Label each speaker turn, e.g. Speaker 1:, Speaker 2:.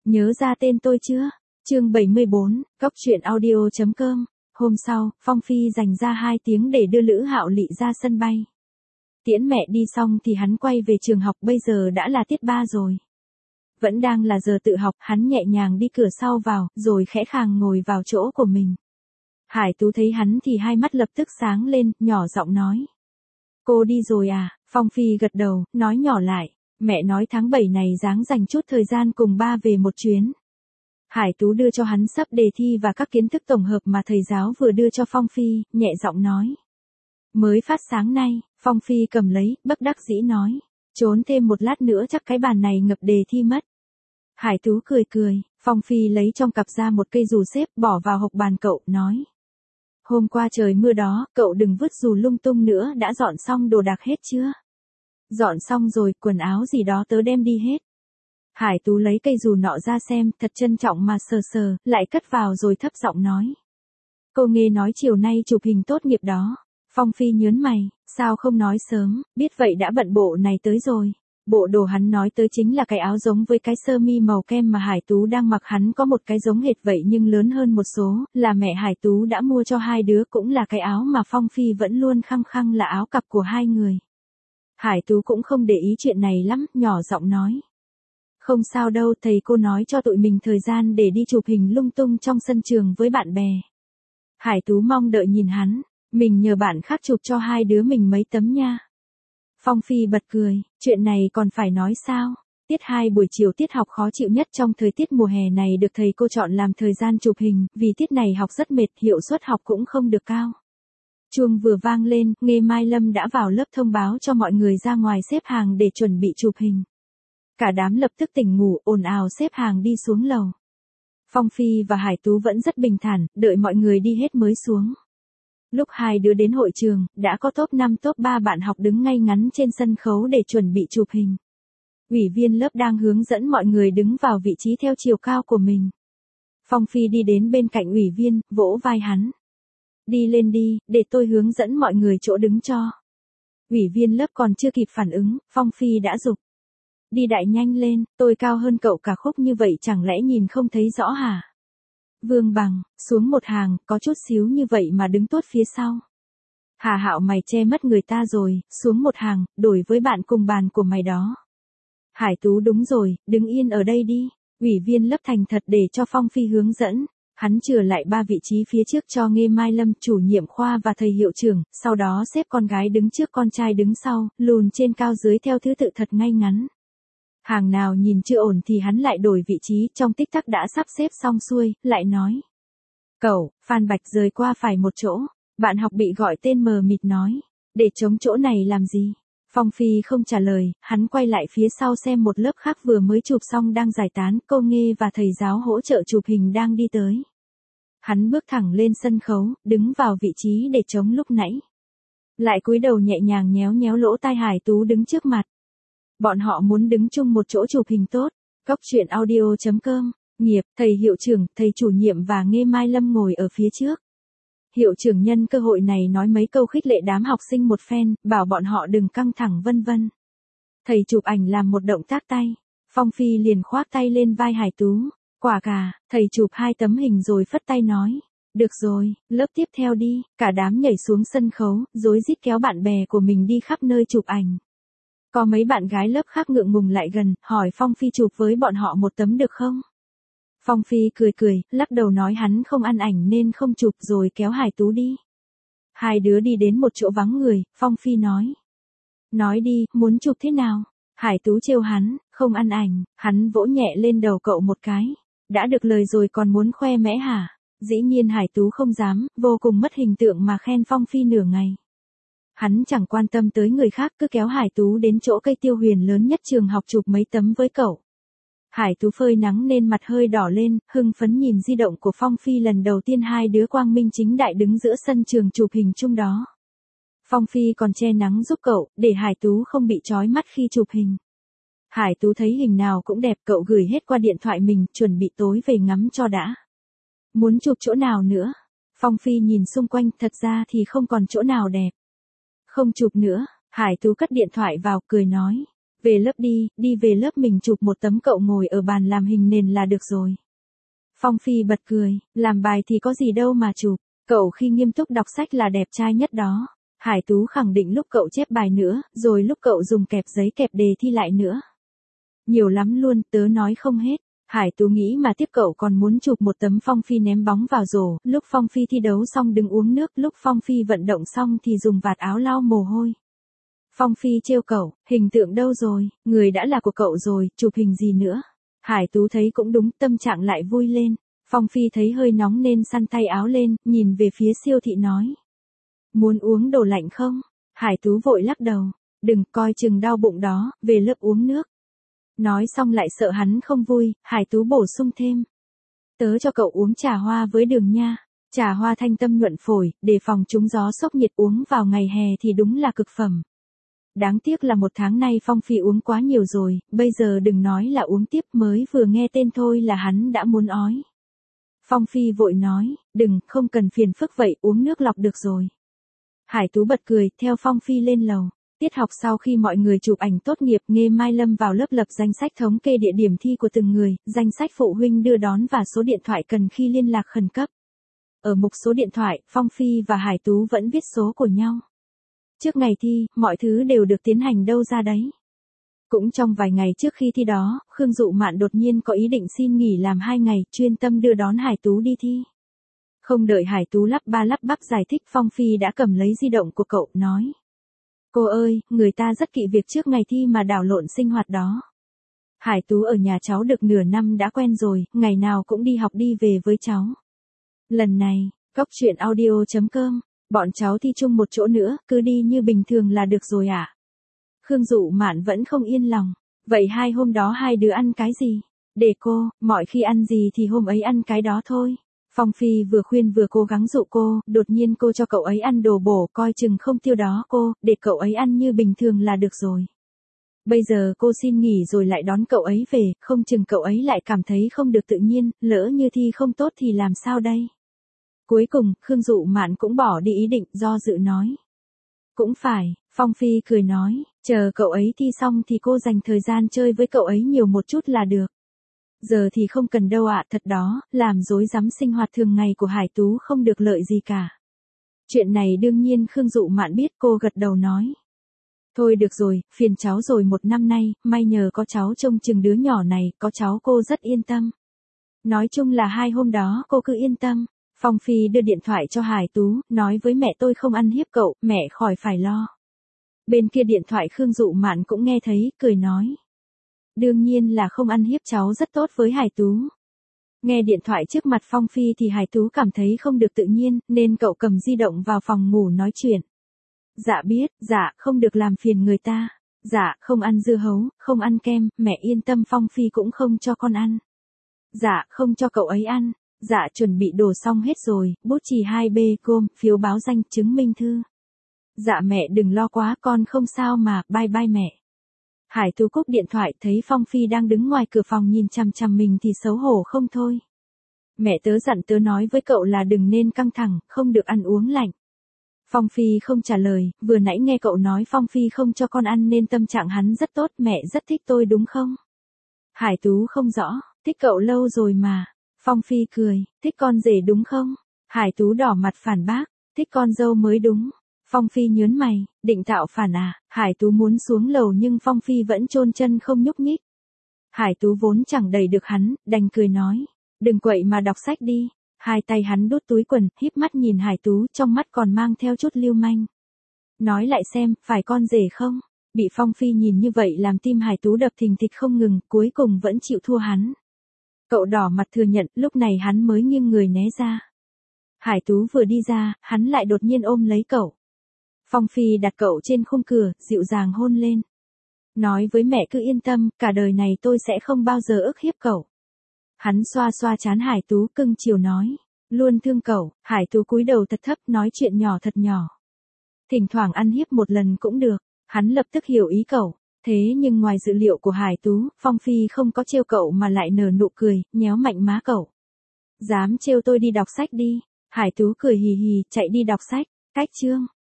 Speaker 1: Nhớ ra tên tôi chưa? Chương 74, Cóc truyện audio.com. Hôm sau, Phong Phi dành ra 2 tiếng để đưa Lữ Hạo Lị ra sân bay. Tiễn mẹ đi xong thì hắn quay về trường học, bây giờ đã là tiết 3 rồi. Vẫn đang là giờ tự học, hắn nhẹ nhàng đi cửa sau vào, rồi khẽ khàng ngồi vào chỗ của mình. Hải Tú thấy hắn thì hai mắt lập tức sáng lên, nhỏ giọng nói. Cô đi rồi à? Phong Phi gật đầu, nói nhỏ lại. Mẹ nói tháng 7 này ráng dành chút thời gian cùng ba về một chuyến. Hải Tú đưa cho hắn sắp đề thi và các kiến thức tổng hợp mà thầy giáo vừa đưa cho Phong Phi, nhẹ giọng nói. Mới phát sáng nay, Phong Phi cầm lấy, bất đắc dĩ nói. Trốn thêm một lát nữa chắc cái bàn này ngập đề thi mất. Hải Tú cười cười, Phong Phi lấy trong cặp ra một cây dù xếp bỏ vào hộc bàn cậu, nói. Hôm qua trời mưa đó, cậu đừng vứt dù lung tung nữa, đã dọn xong đồ đạc hết chưa? Dọn xong rồi, quần áo gì đó tớ đem đi hết. Hải Tú lấy cây dù nọ ra xem, thật trân trọng mà sờ sờ, lại cất vào rồi thấp giọng nói. Cô nghe nói chiều nay chụp hình tốt nghiệp đó. Phong Phi nhớn mày, sao không nói sớm, biết vậy đã bận bộ này tới rồi. Bộ đồ hắn nói tới chính là cái áo giống với cái sơ mi màu kem mà Hải Tú đang mặc, hắn có một cái giống hệt vậy nhưng lớn hơn một số, là mẹ Hải Tú đã mua cho hai đứa, cũng là cái áo mà Phong Phi vẫn luôn khăng khăng là áo cặp của hai người. Hải Tú cũng không để ý chuyện này lắm, nhỏ giọng nói. Không sao đâu, thầy cô nói cho tụi mình thời gian để đi chụp hình lung tung trong sân trường với bạn bè. Hải Tú mong đợi nhìn hắn, mình nhờ bạn khác chụp cho hai đứa mình mấy tấm nha. Phong Phi bật cười, chuyện này còn phải nói sao? Tiết 2 buổi chiều tiết học khó chịu nhất trong thời tiết mùa hè này được thầy cô chọn làm thời gian chụp hình, vì tiết này học rất mệt, hiệu suất học cũng không được cao. Chuông vừa vang lên, Nghê Mai Lâm đã vào lớp thông báo cho mọi người ra ngoài xếp hàng để chuẩn bị chụp hình. Cả đám lập tức tỉnh ngủ, ồn ào xếp hàng đi xuống lầu. Phong Phi và Hải Tú vẫn rất bình thản, đợi mọi người đi hết mới xuống. Lúc hai đứa đến hội trường, đã có top 5 top 3 bạn học đứng ngay ngắn trên sân khấu để chuẩn bị chụp hình. Ủy viên lớp đang hướng dẫn mọi người đứng vào vị trí theo chiều cao của mình. Phong Phi đi đến bên cạnh ủy viên, vỗ vai hắn. Đi lên đi, để tôi hướng dẫn mọi người chỗ đứng cho. Ủy viên lớp còn chưa kịp phản ứng, Phong Phi đã giục. Đi đại nhanh lên, tôi cao hơn cậu cả khúc như vậy chẳng lẽ nhìn không thấy rõ hả? Vương Bằng, xuống một hàng, có chút xíu như vậy mà đứng tuốt phía sau. Hà Hạo mày che mất người ta rồi, xuống một hàng, đổi với bạn cùng bàn của mày đó. Hải Tú đúng rồi, đứng yên ở đây đi. Ủy viên lớp thành thật để cho Phong Phi hướng dẫn. Hắn chừa lại 3 vị trí phía trước cho Nghê Mai Lâm, chủ nhiệm khoa và thầy hiệu trưởng, sau đó xếp con gái đứng trước con trai đứng sau, lùn trên cao dưới theo thứ tự thật ngay ngắn. Hàng nào nhìn chưa ổn thì hắn lại đổi vị trí, trong tích tắc đã sắp xếp xong xuôi, lại nói. Cậu, Phan Bạch rời qua phải một chỗ. Bạn học bị gọi tên mờ mịt nói. Để chống chỗ này làm gì? Phong Phi không trả lời, hắn quay lại phía sau xem một lớp khác vừa mới chụp xong đang giải tán, cô Nghê và thầy giáo hỗ trợ chụp hình đang đi tới. Hắn bước thẳng lên sân khấu, đứng vào vị trí để chống lúc nãy. Lại cúi đầu nhẹ nhàng nhéo nhéo lỗ tai Hải Tú đứng trước mặt. Bọn họ muốn đứng chung một chỗ chụp hình tốt. Cóc truyện audio.com. Nghiệp, thầy hiệu trưởng, thầy chủ nhiệm và Nghê Mai Lâm ngồi ở phía trước. Hiệu trưởng nhân cơ hội này nói mấy câu khích lệ đám học sinh một phen, bảo bọn họ đừng căng thẳng vân vân. Thầy chụp ảnh làm một động tác tay. Phong Phi liền khoác tay lên vai Hải Tú. Quả cà, thầy chụp 2 tấm hình rồi phất tay nói. Được rồi, lớp tiếp theo đi. Cả đám nhảy xuống sân khấu, rối rít kéo bạn bè của mình đi khắp nơi chụp ảnh. Có mấy bạn gái lớp khác ngượng ngùng lại gần, hỏi Phong Phi chụp với bọn họ một tấm được không? Phong Phi cười cười, lắc đầu nói hắn không ăn ảnh nên không chụp, rồi kéo Hải Tú đi. Hai đứa đi đến một chỗ vắng người, Phong Phi nói. Nói đi, muốn chụp thế nào? Hải Tú trêu hắn, không ăn ảnh, hắn vỗ nhẹ lên đầu cậu một cái. Đã được lời rồi còn muốn khoe mẽ hả? Dĩ nhiên Hải Tú không dám, vô cùng mất hình tượng mà khen Phong Phi nửa ngày. Hắn chẳng quan tâm tới người khác, cứ kéo Hải Tú đến chỗ cây tiêu huyền lớn nhất trường học chụp mấy tấm với cậu. Hải Tú phơi nắng nên mặt hơi đỏ lên, hưng phấn nhìn di động của Phong Phi, lần đầu tiên hai đứa quang minh chính đại đứng giữa sân trường chụp hình chung đó. Phong Phi còn che nắng giúp cậu, để Hải Tú không bị chói mắt khi chụp hình. Hải Tú thấy hình nào cũng đẹp, cậu gửi hết qua điện thoại mình, chuẩn bị tối về ngắm cho đã. Muốn chụp chỗ nào nữa? Phong Phi nhìn xung quanh, thật ra thì không còn chỗ nào đẹp. Không chụp nữa, Hải Tú cất điện thoại vào, cười nói. Về lớp đi về lớp mình chụp một tấm cậu ngồi ở bàn làm hình nền là được rồi. Phong Phi bật cười, làm bài thì có gì đâu mà chụp, cậu khi nghiêm túc đọc sách là đẹp trai nhất đó. Hải Tú khẳng định lúc cậu chép bài nữa, rồi lúc cậu dùng kẹp giấy kẹp đề thi lại nữa. Nhiều lắm luôn, tớ nói không hết. Hải Tú nghĩ mà tiếp cậu còn muốn chụp một tấm Phong Phi ném bóng vào rổ, lúc Phong Phi thi đấu xong đứng uống nước, lúc Phong Phi vận động xong thì dùng vạt áo lau mồ hôi. Phong Phi trêu cậu, hình tượng đâu rồi, người đã là của cậu rồi, chụp hình gì nữa. Hải Tú thấy cũng đúng, tâm trạng lại vui lên. Phong Phi thấy hơi nóng nên săn tay áo lên, nhìn về phía siêu thị nói. Muốn uống đồ lạnh không? Hải Tú vội lắc đầu, đừng, coi chừng đau bụng đó, về lớp uống nước. Nói xong lại sợ hắn không vui, Hải Tú bổ sung thêm. Tớ cho cậu uống trà hoa với đường nha. Trà hoa thanh tâm nhuận phổi, để phòng trúng gió sốc nhiệt, uống vào ngày hè thì đúng là cực phẩm. Đáng tiếc là một tháng nay Phong Phi uống quá nhiều rồi, bây giờ đừng nói là uống tiếp, mới vừa nghe tên thôi là hắn đã muốn ói. Phong Phi vội nói, đừng, không cần phiền phức vậy, uống nước lọc được rồi. Hải Tú bật cười, theo Phong Phi lên lầu. Tiết học sau khi mọi người chụp ảnh tốt nghiệp, Nghê Mai Lâm vào lớp lập danh sách thống kê địa điểm thi của từng người, danh sách phụ huynh đưa đón và số điện thoại cần khi liên lạc khẩn cấp. Ở mục số điện thoại, Phong Phi và Hải Tú vẫn viết số của nhau. Trước ngày thi, mọi thứ đều được tiến hành đâu ra đấy. Cũng trong vài ngày trước khi thi đó, Khương Dụ Mạn đột nhiên có ý định xin nghỉ làm 2 ngày, chuyên tâm đưa đón Hải Tú đi thi. Không đợi Hải Tú lắp ba lắp bắp giải thích, Phong Phi đã cầm lấy di động của cậu, nói. Cô ơi, người ta rất kỵ việc trước ngày thi mà đảo lộn sinh hoạt đó. Hải Tú ở nhà cháu được nửa năm đã quen rồi, ngày nào cũng đi học đi về với cháu. Lần này, Cóc Truyện Audio.com, bọn cháu thi chung một chỗ nữa, cứ đi như bình thường là được rồi ạ. Khương Dụ Mạn vẫn không yên lòng. Vậy 2 hôm đó hai đứa ăn cái gì? Để cô, mọi khi ăn gì thì hôm ấy ăn cái đó thôi. Phong Phi vừa khuyên vừa cố gắng dụ cô, đột nhiên cô cho cậu ấy ăn đồ bổ, coi chừng không tiêu đó cô, để cậu ấy ăn như bình thường là được rồi. Bây giờ cô xin nghỉ rồi lại đón cậu ấy về, không chừng cậu ấy lại cảm thấy không được tự nhiên, lỡ như thi không tốt thì làm sao đây? Cuối cùng, Khương Dụ Mạn cũng bỏ đi ý định, do dự nói. Cũng phải, Phong Phi cười nói, chờ cậu ấy thi xong thì cô dành thời gian chơi với cậu ấy nhiều một chút là được. Giờ thì không cần đâu ạ, thật đó, làm rối rắm sinh hoạt thường ngày của Hải Tú không được lợi gì cả. Chuyện này đương nhiên Khương Dụ Mạn biết, cô gật đầu nói. Thôi được rồi, phiền cháu rồi, 1 năm nay, may nhờ có cháu trông chừng đứa nhỏ này, có cháu cô rất yên tâm. Nói chung là 2 hôm đó cô cứ yên tâm. Phong Phi đưa điện thoại cho Hải Tú, nói với mẹ tôi không ăn hiếp cậu, mẹ khỏi phải lo. Bên kia điện thoại Khương Dụ Mạn cũng nghe thấy, cười nói. Đương nhiên là không ăn hiếp, cháu rất tốt với Hải Tú. Nghe điện thoại trước mặt Phong Phi thì Hải Tú cảm thấy không được tự nhiên, nên cậu cầm di động vào phòng ngủ nói chuyện. Dạ biết, dạ, không được làm phiền người ta. Dạ, không ăn dưa hấu, không ăn kem, mẹ yên tâm, Phong Phi cũng không cho con ăn. Dạ, không cho cậu ấy ăn. Dạ, chuẩn bị đồ xong hết rồi, bút chì 2B, gôm, phiếu báo danh, chứng minh thư. Dạ mẹ đừng lo quá, con không sao mà, bye bye mẹ. Hải Tú cúp điện thoại, thấy Phong Phi đang đứng ngoài cửa phòng nhìn chằm chằm mình thì xấu hổ không thôi. Mẹ tớ dặn tớ nói với cậu là đừng nên căng thẳng, không được ăn uống lạnh. Phong Phi không trả lời, vừa nãy nghe cậu nói Phong Phi không cho con ăn nên tâm trạng hắn rất tốt, mẹ rất thích tôi đúng không? Hải Tú không rõ, thích cậu lâu rồi mà. Phong Phi cười, thích con rể đúng không? Hải Tú đỏ mặt phản bác, thích con dâu mới đúng. Phong Phi nhớn mày, định tạo phản à? Hải Tú muốn xuống lầu nhưng Phong Phi vẫn chôn chân không nhúc nhích. Hải Tú vốn chẳng đẩy được hắn, đành cười nói, đừng quậy mà đọc sách đi. Hai tay hắn đút túi quần, híp mắt nhìn Hải Tú, trong mắt còn mang theo chút lưu manh. Nói lại xem, phải con rể không? Bị Phong Phi nhìn như vậy làm tim Hải Tú đập thình thịch không ngừng, cuối cùng vẫn chịu thua hắn. Cậu đỏ mặt thừa nhận, lúc này hắn mới nghiêng người né ra. Hải Tú vừa đi ra, hắn lại đột nhiên ôm lấy cậu. Phong Phi đặt cậu trên khung cửa, dịu dàng hôn lên. Nói với mẹ cứ yên tâm, cả đời này tôi sẽ không bao giờ ức hiếp cậu. Hắn xoa xoa trán Hải Tú cưng chiều nói, luôn thương cậu. Hải Tú cúi đầu thật thấp, nói chuyện nhỏ thật nhỏ. Thỉnh thoảng ăn hiếp một lần cũng được. Hắn lập tức hiểu ý cậu. Thế nhưng ngoài dự liệu của Hải Tú, Phong Phi không có trêu cậu mà lại nở nụ cười, nhéo mạnh má cậu. Dám trêu tôi đi đọc sách đi. Hải Tú cười hì hì, chạy đi đọc sách. Cách chương